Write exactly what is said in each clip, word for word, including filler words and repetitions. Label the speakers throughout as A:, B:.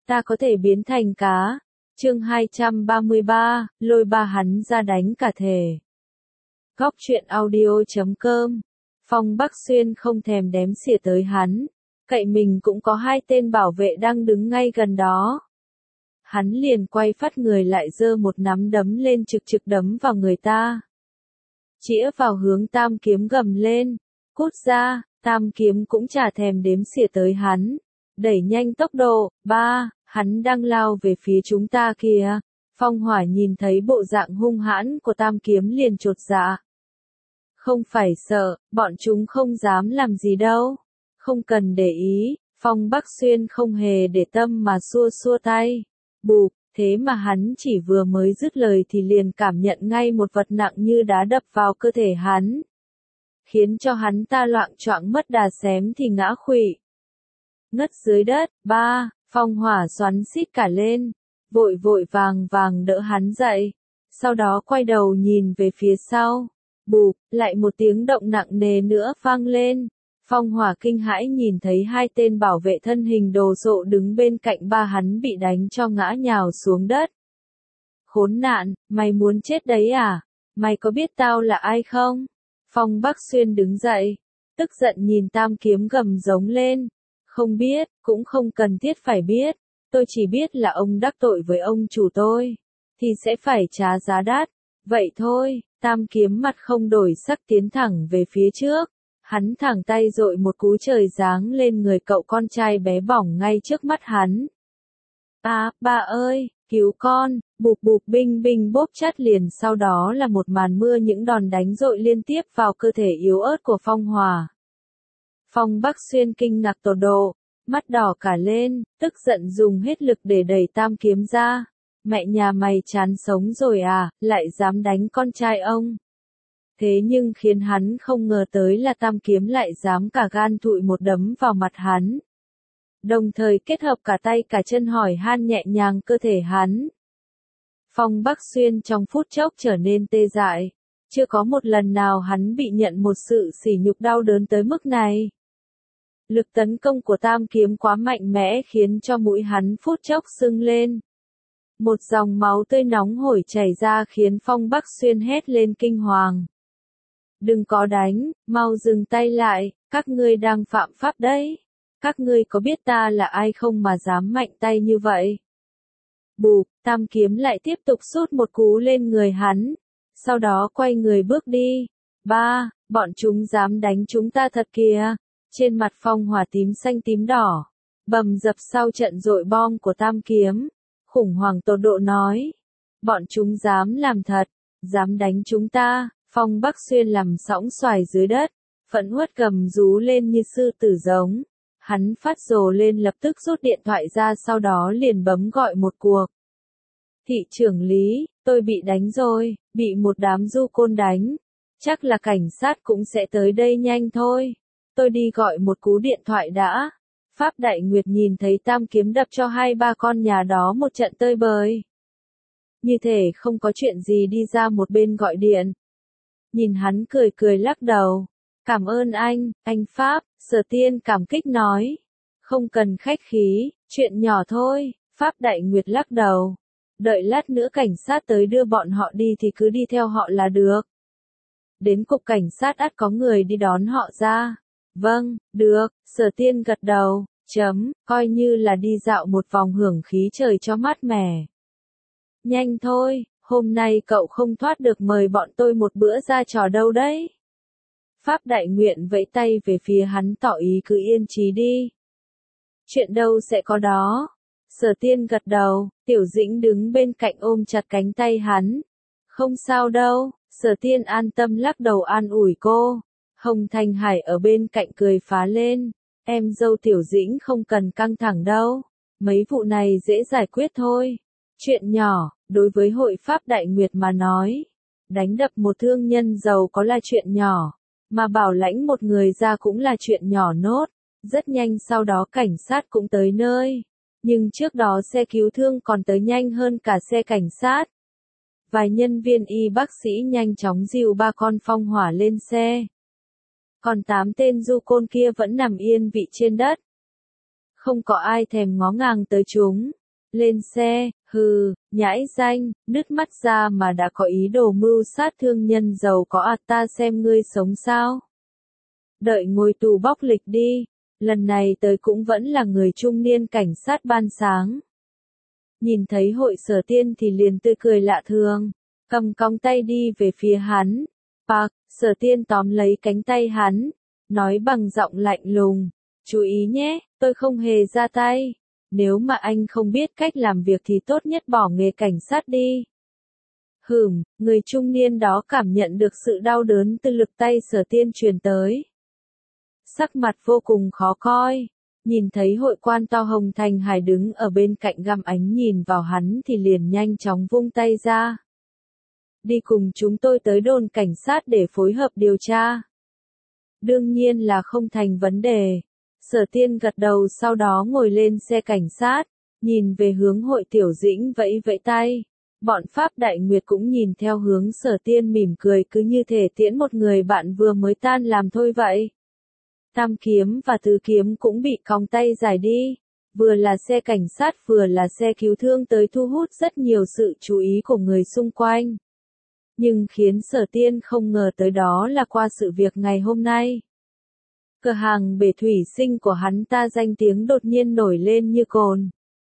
A: ta có thể biến thành cá. Chương hai trăm ba mươi ba, lôi ba hắn ra đánh cả thể. Góc truyện audio chấm com. Phong Bắc Xuyên không thèm đếm xỉa tới hắn, cậy mình cũng có hai tên bảo vệ đang đứng ngay gần đó. Hắn liền quay phát người lại giơ một nắm đấm lên trực trực đấm vào người ta. Chĩa vào hướng Tam Kiếm gầm lên, cút ra. Tam Kiếm cũng chả thèm đếm xỉa tới hắn, đẩy nhanh tốc độ. Ba, hắn đang lao về phía chúng ta kìa. Phong Hỏa nhìn thấy bộ dạng hung hãn của Tam Kiếm liền chột dạ. Không phải sợ, bọn chúng không dám làm gì đâu. Không cần để ý. Phong Bắc Xuyên không hề để tâm mà xua xua tay. Bụp, thế mà hắn chỉ vừa mới dứt lời thì liền cảm nhận ngay một vật nặng như đá đập vào cơ thể hắn, khiến cho hắn ta loạng choạng mất đà xém thì ngã khuỵu ngất dưới đất. Ba, Phong Hỏa xoắn xít cả lên, vội vội vàng vàng đỡ hắn dậy, sau đó quay đầu nhìn về phía sau. Bụp, lại một tiếng động nặng nề nữa vang lên. Phong Hỏa kinh hãi nhìn thấy hai tên bảo vệ thân hình đồ sộ đứng bên cạnh ba hắn bị đánh cho ngã nhào xuống đất. Khốn nạn, mày muốn chết đấy à? Mày có biết tao là ai không? Phong Bắc Xuyên đứng dậy, tức giận nhìn Tam Kiếm gầm giống lên. Không biết, cũng không cần thiết phải biết. Tôi chỉ biết là ông đắc tội với ông chủ tôi, thì sẽ phải trả giá đắt. Vậy thôi. Tam Kiếm mặt không đổi sắc tiến thẳng về phía trước. Hắn thẳng tay dội một cú trời giáng lên người cậu con trai bé bỏng ngay trước mắt hắn. À, ba ơi, cứu con. Bụp bụp binh binh bốp chát liền sau đó là một màn mưa những đòn đánh dội liên tiếp vào cơ thể yếu ớt của Phong Hỏa. Phong Bắc Xuyên kinh ngạc tột độ, mắt đỏ cả lên, tức giận dùng hết lực để đẩy Tam Kiếm ra. Mẹ nhà mày chán sống rồi à, lại dám đánh con trai ông. Thế nhưng khiến hắn không ngờ tới là Tam Kiếm lại dám cả gan thụi một đấm vào mặt hắn. Đồng thời kết hợp cả tay cả chân hỏi han nhẹ nhàng cơ thể hắn. Phong Bắc Xuyên trong phút chốc trở nên tê dại. Chưa có một lần nào hắn bị nhận một sự sỉ nhục đau đớn tới mức này. Lực tấn công của Tam Kiếm quá mạnh mẽ khiến cho mũi hắn phút chốc sưng lên. Một dòng máu tươi nóng hổi chảy ra khiến Phong Bắc Xuyên hét lên kinh hoàng. Đừng có đánh, mau dừng tay lại, các ngươi đang phạm pháp đấy. Các ngươi có biết ta là ai không mà dám mạnh tay như vậy? Bụp, Tam Kiếm lại tiếp tục sút một cú lên người hắn, sau đó quay người bước đi. Ba, bọn chúng dám đánh chúng ta thật kìa. Trên mặt Phong Hỏa tím xanh tím đỏ, bầm dập sau trận dội bom của Tam Kiếm, khủng hoảng tột độ nói. Bọn chúng dám làm thật, dám đánh chúng ta. Phong Bắc Xuyên nằm sõng xoài dưới đất, phẫn uất gầm rú lên như sư tử giống. Hắn phát rồ lên lập tức rút điện thoại ra sau đó liền bấm gọi một cuộc. Thị trưởng Lý, tôi bị đánh rồi, bị một đám du côn đánh. Chắc là cảnh sát cũng sẽ tới đây nhanh thôi. Tôi đi gọi một cú điện thoại đã. Pháp Đại Nguyệt nhìn thấy Tam Kiếm đập cho hai ba con nhà đó một trận tơi bời. Như thể không có chuyện gì đi ra một bên gọi điện. Nhìn hắn cười cười lắc đầu. Cảm ơn anh, anh Pháp, Sở Tiên cảm kích nói. Không cần khách khí, chuyện nhỏ thôi. Pháp Đại Nguyệt lắc đầu. Đợi lát nữa cảnh sát tới đưa bọn họ đi thì cứ đi theo họ là được. Đến cục cảnh sát ắt có người đi đón họ ra. Vâng, được, Sở Tiên gật đầu, chấm, coi như là đi dạo một vòng hưởng khí trời cho mát mẻ. Nhanh thôi, hôm nay cậu không thoát được mời bọn tôi một bữa ra trò đâu đấy. Pháp Đại Nguyện vẫy tay về phía hắn tỏ ý cứ yên trí đi. Chuyện đâu sẽ có đó. Sở Tiên gật đầu, Tiểu Dĩnh đứng bên cạnh ôm chặt cánh tay hắn. Không sao đâu, Sở Tiên an tâm lắc đầu an ủi cô. Hồng Thanh Hải ở bên cạnh cười phá lên. Em dâu Tiểu Dĩnh không cần căng thẳng đâu. Mấy vụ này dễ giải quyết thôi. Chuyện nhỏ, đối với Hội Pháp Đại Nguyệt mà nói. Đánh đập một thương nhân giàu có là chuyện nhỏ. Mà bảo lãnh một người ra cũng là chuyện nhỏ nốt. Rất nhanh sau đó cảnh sát cũng tới nơi. Nhưng trước đó xe cứu thương còn tới nhanh hơn cả xe cảnh sát. Vài nhân viên y bác sĩ nhanh chóng dìu ba con Phong Hỏa lên xe. Còn tám tên du côn kia vẫn nằm yên vị trên đất. Không có ai thèm ngó ngàng tới chúng. Lên xe, hừ, nhãi danh, nứt mắt ra mà đã có ý đồ mưu sát thương nhân giàu có à, ta xem ngươi sống sao. Đợi ngồi tù bóc lịch đi, lần này tới cũng vẫn là người trung niên cảnh sát ban sáng. Nhìn thấy Hội Sở Tiên thì liền tươi cười lạ thường, cầm cong tay đi về phía hắn. Park, Sở Tiên tóm lấy cánh tay hắn, nói bằng giọng lạnh lùng, chú ý nhé, tôi không hề ra tay. Nếu mà anh không biết cách làm việc thì tốt nhất bỏ nghề cảnh sát đi. Hửm, người trung niên đó cảm nhận được sự đau đớn từ lực tay Sở Tiên truyền tới. Sắc mặt vô cùng khó coi, nhìn thấy hội quan to Hồng Thành Hải đứng ở bên cạnh găm ánh nhìn vào hắn thì liền nhanh chóng vung tay ra. Đi cùng chúng tôi tới đồn cảnh sát để phối hợp điều tra. Đương nhiên là không thành vấn đề. Sở Tiên gật đầu sau đó ngồi lên xe cảnh sát, nhìn về hướng Hội Tiểu Dĩnh vẫy vẫy tay. Bọn Pháp Đại Nguyệt cũng nhìn theo hướng Sở Tiên mỉm cười cứ như thể tiễn một người bạn vừa mới tan làm thôi vậy. Tam kiếm và tứ kiếm cũng bị còng tay giải đi, vừa là xe cảnh sát vừa là xe cứu thương tới thu hút rất nhiều sự chú ý của người xung quanh. Nhưng khiến Sở Tiên không ngờ tới đó là qua sự việc ngày hôm nay. Cửa hàng bể thủy sinh của hắn ta danh tiếng đột nhiên nổi lên như cồn.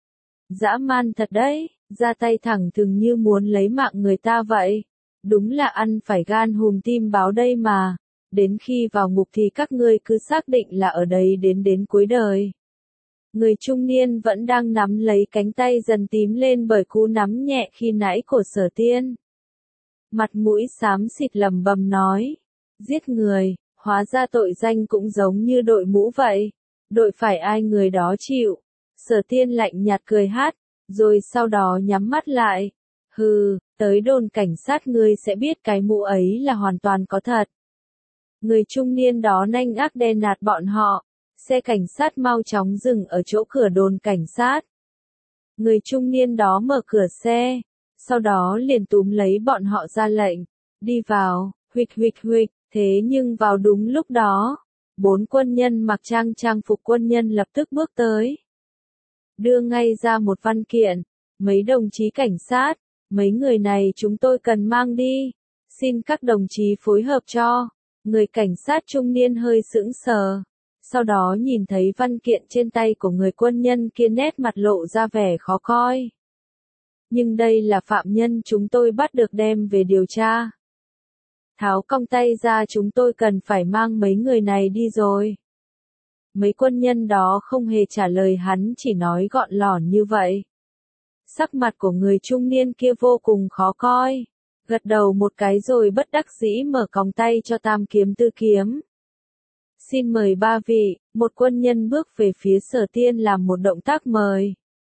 A: Dã man thật đấy, ra tay thẳng thừng như muốn lấy mạng người ta vậy. Đúng là ăn phải gan hùm tim báo đây mà. Đến khi vào ngục thì các ngươi cứ xác định là ở đây đến đến cuối đời. Người trung niên vẫn đang nắm lấy cánh tay dần tím lên bởi cú nắm nhẹ khi nãy của Sở Tiên. Mặt mũi xám xịt lầm bầm nói, giết người, hóa ra tội danh cũng giống như đội mũ vậy, đội phải ai người đó chịu. Sở Tiên lạnh nhạt cười hát, rồi sau đó nhắm mắt lại. Hừ, tới đồn cảnh sát ngươi sẽ biết cái mũ ấy là hoàn toàn có thật. Người trung niên đó nanh ác đe nạt bọn họ, xe cảnh sát mau chóng dừng ở chỗ cửa đồn cảnh sát. Người trung niên đó mở cửa xe, sau đó liền túm lấy bọn họ ra lệnh, đi vào, huỵch huỵch huỵch, thế nhưng vào đúng lúc đó, bốn quân nhân mặc trang trang phục quân nhân lập tức bước tới. Đưa ngay ra một văn kiện, mấy đồng chí cảnh sát, mấy người này chúng tôi cần mang đi, xin các đồng chí phối hợp cho. Người cảnh sát trung niên hơi sững sờ, sau đó nhìn thấy văn kiện trên tay của người quân nhân kia nét mặt lộ ra vẻ khó coi. Nhưng đây là phạm nhân chúng tôi bắt được đem về điều tra. Tháo cong tay ra chúng tôi cần phải mang mấy người này đi rồi. Mấy quân nhân đó không hề trả lời hắn chỉ nói gọn lỏn như vậy. Sắc mặt của người trung niên kia vô cùng khó coi. Gật đầu một cái rồi bất đắc dĩ mở còng tay cho tam kiếm tư kiếm. Xin mời ba vị, một quân nhân bước về phía Sở Tiên làm một động tác mời.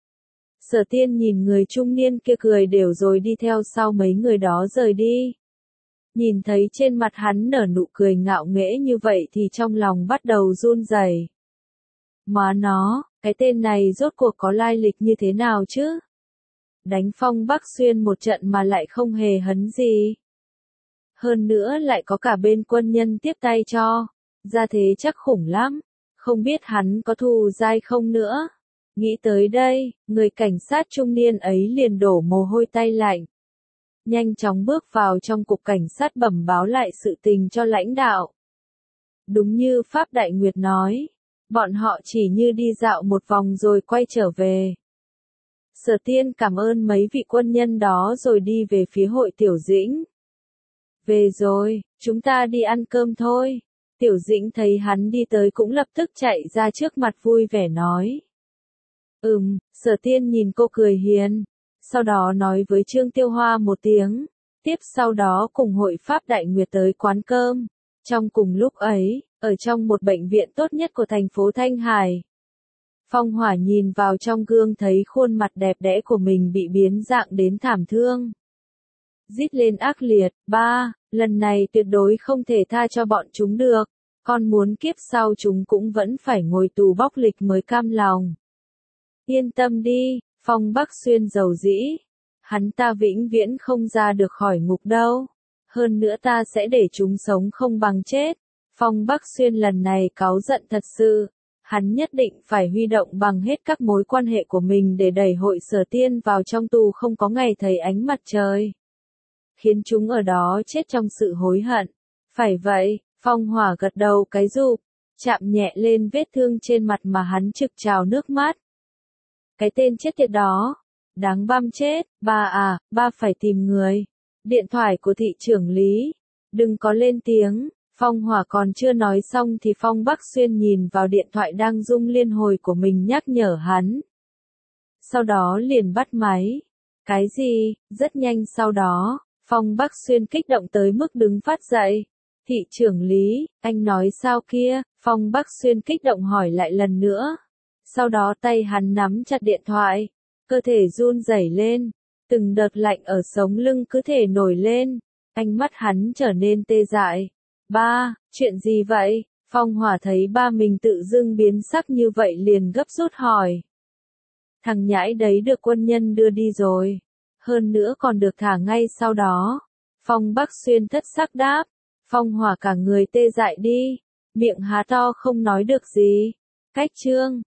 A: Sở Tiên nhìn người trung niên kia cười đều rồi đi theo sau mấy người đó rời đi. Nhìn thấy trên mặt hắn nở nụ cười ngạo nghễ như vậy thì trong lòng bắt đầu run rẩy. Má nó, cái tên này rốt cuộc có lai lịch như thế nào chứ? Đánh Phong Bắc Xuyên một trận mà lại không hề hấn gì. Hơn nữa lại có cả bên quân nhân tiếp tay cho, ra thế chắc khủng lắm, không biết hắn có thù dai không nữa. Nghĩ tới đây, người cảnh sát trung niên ấy liền đổ mồ hôi tay lạnh. Nhanh chóng bước vào trong cục cảnh sát bẩm báo lại sự tình cho lãnh đạo. Đúng như Pháp Đại Nguyệt nói, bọn họ chỉ như đi dạo một vòng rồi quay trở về. Sở Tiên cảm ơn mấy vị quân nhân đó rồi đi về phía Hội Tiểu Dĩnh. Về rồi, chúng ta đi ăn cơm thôi. Tiểu Dĩnh thấy hắn đi tới cũng lập tức chạy ra trước mặt vui vẻ nói. Ừm, Sở Tiên nhìn cô cười hiền, sau đó nói với Trương Tiêu Hoa một tiếng, tiếp sau đó cùng Hội Pháp Đại Nguyệt tới quán cơm. Trong cùng lúc ấy, ở trong một bệnh viện tốt nhất của thành phố Thanh Hải. Phong Hỏa nhìn vào trong gương thấy khuôn mặt đẹp đẽ của mình bị biến dạng đến thảm thương. Rít lên ác liệt, ba, lần này tuyệt đối không thể tha cho bọn chúng được, con muốn kiếp sau chúng cũng vẫn phải ngồi tù bóc lịch mới cam lòng. Yên tâm đi, Phong Bắc Xuyên giàu dĩ, hắn ta vĩnh viễn không ra được khỏi ngục đâu, hơn nữa ta sẽ để chúng sống không bằng chết. Phong Bắc Xuyên lần này cáu giận thật sự. Hắn nhất định phải huy động bằng hết các mối quan hệ của mình để đẩy Hội Sở Tiên vào trong tù không có ngày thấy ánh mặt trời. Khiến chúng ở đó chết trong sự hối hận. Phải vậy, Phong Hỏa gật đầu cái rụp, chạm nhẹ lên vết thương trên mặt mà hắn trực trào nước mắt. Cái tên chết tiệt đó, đáng băm chết, ba à, ba phải tìm người. Điện thoại của thị trưởng Lý, đừng có lên tiếng. Phong Hỏa còn chưa nói xong thì Phong Bắc Xuyên nhìn vào điện thoại đang rung liên hồi của mình nhắc nhở hắn. Sau đó liền bắt máy. Cái gì? Rất nhanh sau đó, Phong Bắc Xuyên kích động tới mức đứng phát dậy. Thị trưởng Lý, anh nói sao kia? Phong Bắc Xuyên kích động hỏi lại lần nữa. Sau đó tay hắn nắm chặt điện thoại, cơ thể run rẩy lên, từng đợt lạnh ở sống lưng cứ thể nổi lên, ánh mắt hắn trở nên tê dại. Ba, chuyện gì vậy? Phong Hỏa thấy ba mình tự dưng biến sắc như vậy liền gấp rút hỏi. Thằng nhãi đấy được quân nhân đưa đi rồi. Hơn nữa còn được thả ngay sau đó. Phong Bắc Xuyên thất sắc đáp. Phong Hỏa cả người tê dại đi. Miệng há to không nói được gì. Cách chương.